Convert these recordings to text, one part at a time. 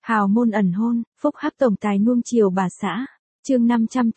Hào môn ẩn hôn, phúc hắc tổng tài nuông chiều bà xã. Chương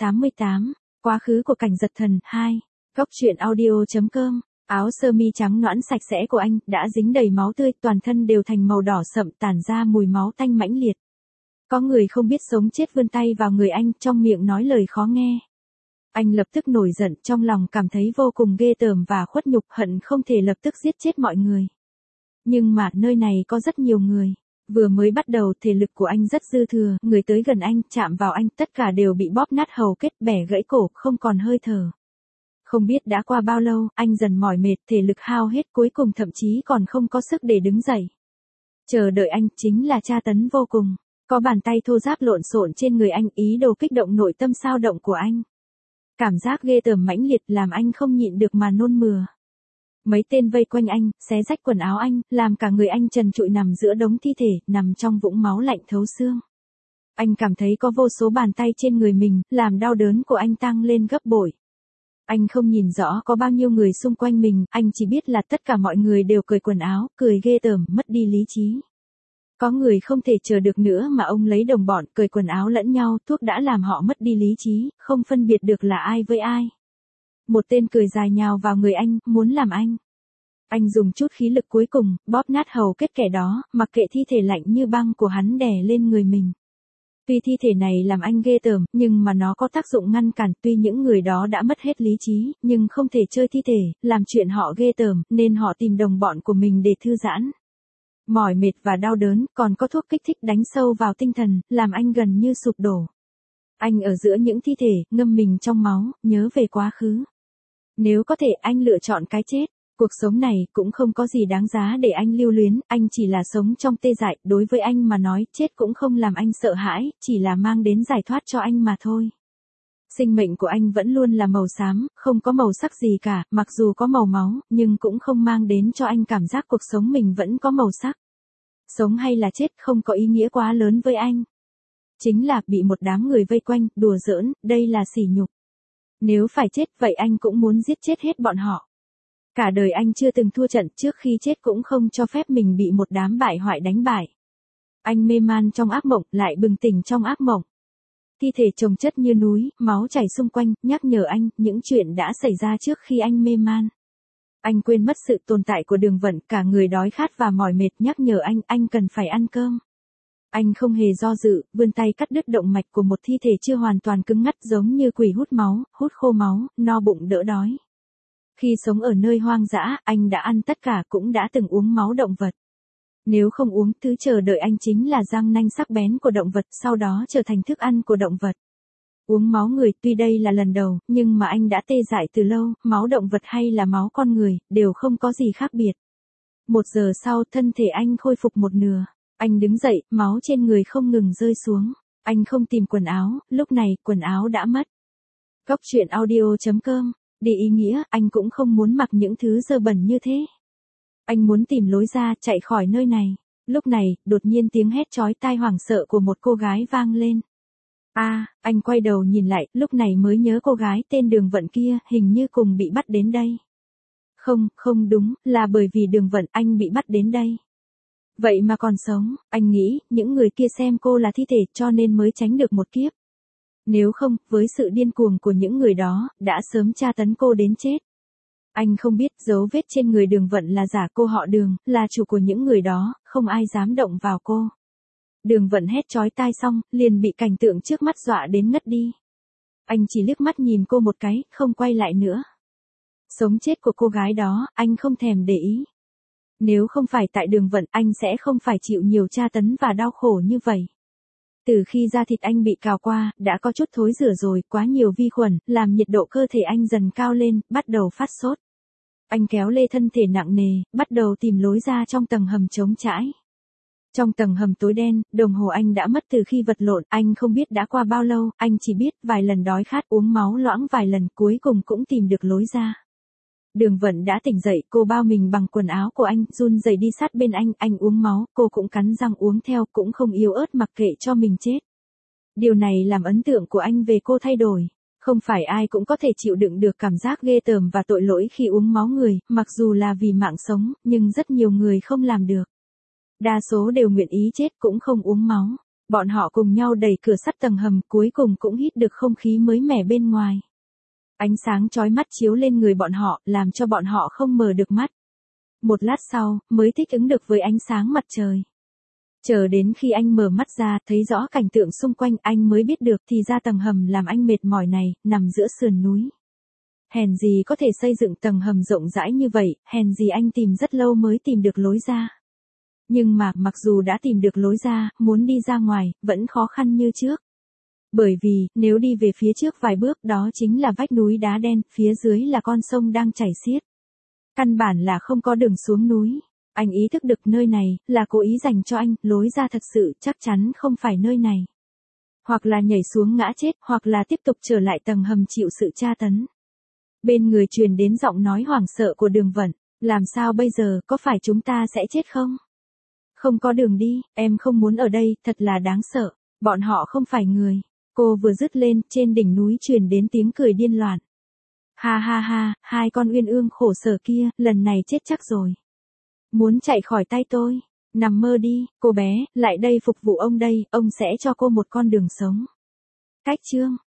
588, quá khứ của cảnh giật thần 2. Góc truyện audio.com. Áo sơ mi trắng nõn sạch sẽ của anh đã dính đầy máu tươi, toàn thân đều thành màu đỏ sậm, tản ra mùi máu tanh mãnh liệt. Có người không biết sống chết vươn tay vào người anh, trong miệng nói lời khó nghe. Anh lập tức nổi giận, trong lòng cảm thấy vô cùng ghê tởm và khuất nhục, hận không thể lập tức giết chết mọi người. Nhưng mà nơi này có rất nhiều người. Vừa mới bắt đầu thể lực của anh rất dư thừa, người tới gần anh, chạm vào anh, tất cả đều bị bóp nát hầu kết, bẻ gãy cổ, không còn hơi thở. Không biết đã qua bao lâu, anh dần mỏi mệt, thể lực hao hết, cuối cùng thậm chí còn không có sức để đứng dậy. Chờ đợi anh chính là tra tấn vô cùng. Có bàn tay thô ráp lộn xộn trên người anh, ý đồ kích động nội tâm sao động của anh. Cảm giác ghê tởm mãnh liệt làm anh không nhịn được mà nôn mửa. Mấy tên vây quanh anh, xé rách quần áo anh, làm cả người anh trần trụi nằm giữa đống thi thể, nằm trong vũng máu lạnh thấu xương. Anh cảm thấy có vô số bàn tay trên người mình, làm đau đớn của anh tăng lên gấp bội. Anh không nhìn rõ có bao nhiêu người xung quanh mình, anh chỉ biết là tất cả mọi người đều cởi quần áo, cười ghê tởm, mất đi lý trí. Có người không thể chờ được nữa mà ông lấy đồng bọn, cởi quần áo lẫn nhau, thuốc đã làm họ mất đi lý trí, không phân biệt được là ai với ai. Một tên cười dài nhào vào người anh, muốn làm anh. Anh dùng chút khí lực cuối cùng, bóp nát hầu kết kẻ đó, mặc kệ thi thể lạnh như băng của hắn đè lên người mình. Tuy thi thể này làm anh ghê tởm, nhưng mà nó có tác dụng ngăn cản, tuy những người đó đã mất hết lý trí, nhưng không thể chơi thi thể, làm chuyện họ ghê tởm, nên họ tìm đồng bọn của mình để thư giãn. Mỏi mệt và đau đớn, còn có thuốc kích thích đánh sâu vào tinh thần, làm anh gần như sụp đổ. Anh ở giữa những thi thể, ngâm mình trong máu, nhớ về quá khứ. Nếu có thể anh lựa chọn cái chết. Cuộc sống này cũng không có gì đáng giá để anh lưu luyến, anh chỉ là sống trong tê dại, đối với anh mà nói, chết cũng không làm anh sợ hãi, chỉ là mang đến giải thoát cho anh mà thôi. Sinh mệnh của anh vẫn luôn là màu xám, không có màu sắc gì cả, mặc dù có màu máu, nhưng cũng không mang đến cho anh cảm giác cuộc sống mình vẫn có màu sắc. Sống hay là chết không có ý nghĩa quá lớn với anh. Chính là bị một đám người vây quanh, đùa giỡn, đây là sỉ nhục. Nếu phải chết vậy anh cũng muốn giết chết hết bọn họ. Cả đời anh chưa từng thua trận, trước khi chết cũng không cho phép mình bị một đám bại hoại đánh bại. Anh mê man trong ác mộng, lại bừng tỉnh trong ác mộng. Thi thể chồng chất như núi, máu chảy xung quanh, nhắc nhở anh những chuyện đã xảy ra trước khi anh mê man. Anh quên mất sự tồn tại của Đường Vận, cả người đói khát và mỏi mệt, nhắc nhở anh cần phải ăn cơm. Anh không hề do dự, vươn tay cắt đứt động mạch của một thi thể chưa hoàn toàn cứng ngắt, giống như quỷ hút máu, hút khô máu, no bụng đỡ đói. Khi sống ở nơi hoang dã, anh đã ăn tất cả, cũng đã từng uống máu động vật. Nếu không uống, thứ chờ đợi anh chính là răng nanh sắc bén của động vật, sau đó trở thành thức ăn của động vật. Uống máu người, tuy đây là lần đầu, nhưng mà anh đã tê dại từ lâu, máu động vật hay là máu con người, đều không có gì khác biệt. 1 giờ sau, thân thể anh khôi phục một nửa. Anh đứng dậy, máu trên người không ngừng rơi xuống. Anh không tìm quần áo, lúc này, quần áo đã mất. Góc truyện audio.com. Đi ý nghĩa, anh cũng không muốn mặc những thứ dơ bẩn như thế. Anh muốn tìm lối ra, chạy khỏi nơi này. Lúc này, đột nhiên tiếng hét chói tai hoảng sợ của một cô gái vang lên. Anh quay đầu nhìn lại, lúc này mới nhớ cô gái tên Đường Vận kia, hình như cùng bị bắt đến đây. Không đúng, là bởi vì Đường Vận anh bị bắt đến đây. Vậy mà còn sống, anh nghĩ, những người kia xem cô là thi thể cho nên mới tránh được một kiếp. Nếu không, với sự điên cuồng của những người đó, đã sớm tra tấn cô đến chết. Anh không biết dấu vết trên người Đường Vận là giả, cô họ Đường, là chủ của những người đó, không ai dám động vào cô. Đường Vận hét chói tai xong, liền bị cảnh tượng trước mắt dọa đến ngất đi. Anh chỉ liếc mắt nhìn cô một cái, không quay lại nữa. Sống chết của cô gái đó, anh không thèm để ý. Nếu không phải tại Đường Vận, anh sẽ không phải chịu nhiều tra tấn và đau khổ như vậy. Từ khi da thịt anh bị cào qua, đã có chút thối rữa rồi, quá nhiều vi khuẩn, làm nhiệt độ cơ thể anh dần cao lên, bắt đầu phát sốt. Anh kéo lê thân thể nặng nề, bắt đầu tìm lối ra trong tầng hầm trống trải. Trong tầng hầm tối đen, đồng hồ anh đã mất từ khi vật lộn, anh không biết đã qua bao lâu, anh chỉ biết vài lần đói khát uống máu loãng vài lần, cuối cùng cũng tìm được lối ra. Đường Vận đã tỉnh dậy, cô bao mình bằng quần áo của anh, run rẩy đi sát bên anh uống máu, cô cũng cắn răng uống theo, cũng không yếu ớt mặc kệ cho mình chết. Điều này làm ấn tượng của anh về cô thay đổi. Không phải ai cũng có thể chịu đựng được cảm giác ghê tởm và tội lỗi khi uống máu người, mặc dù là vì mạng sống, nhưng rất nhiều người không làm được. Đa số đều nguyện ý chết cũng không uống máu. Bọn họ cùng nhau đẩy cửa sắt tầng hầm, cuối cùng cũng hít được không khí mới mẻ bên ngoài. Ánh sáng chói mắt chiếu lên người bọn họ, làm cho bọn họ không mở được mắt. Một lát sau, mới thích ứng được với ánh sáng mặt trời. Chờ đến khi anh mở mắt ra, thấy rõ cảnh tượng xung quanh, anh mới biết được thì ra tầng hầm làm anh mệt mỏi này, nằm giữa sườn núi. Hèn gì có thể xây dựng tầng hầm rộng rãi như vậy, hèn gì anh tìm rất lâu mới tìm được lối ra. Nhưng mà, mặc dù đã tìm được lối ra, muốn đi ra ngoài, vẫn khó khăn như trước. Bởi vì, nếu đi về phía trước vài bước đó chính là vách núi đá đen, phía dưới là con sông đang chảy xiết. Căn bản là không có đường xuống núi. Anh ý thức được nơi này, là cố ý dành cho anh, lối ra thật sự, chắc chắn không phải nơi này. Hoặc là nhảy xuống ngã chết, hoặc là tiếp tục trở lại tầng hầm chịu sự tra tấn. Bên người truyền đến giọng nói hoảng sợ của Đường Vận, làm sao bây giờ, có phải chúng ta sẽ chết không? Không có đường đi, em không muốn ở đây, thật là đáng sợ, bọn họ không phải người. Cô vừa dứt lên, trên đỉnh núi truyền đến tiếng cười điên loạn. Ha ha ha, hai con uyên ương khổ sở kia, lần này chết chắc rồi. Muốn chạy khỏi tay tôi, nằm mơ đi, cô bé, lại đây phục vụ ông đây, ông sẽ cho cô một con đường sống. Cách chương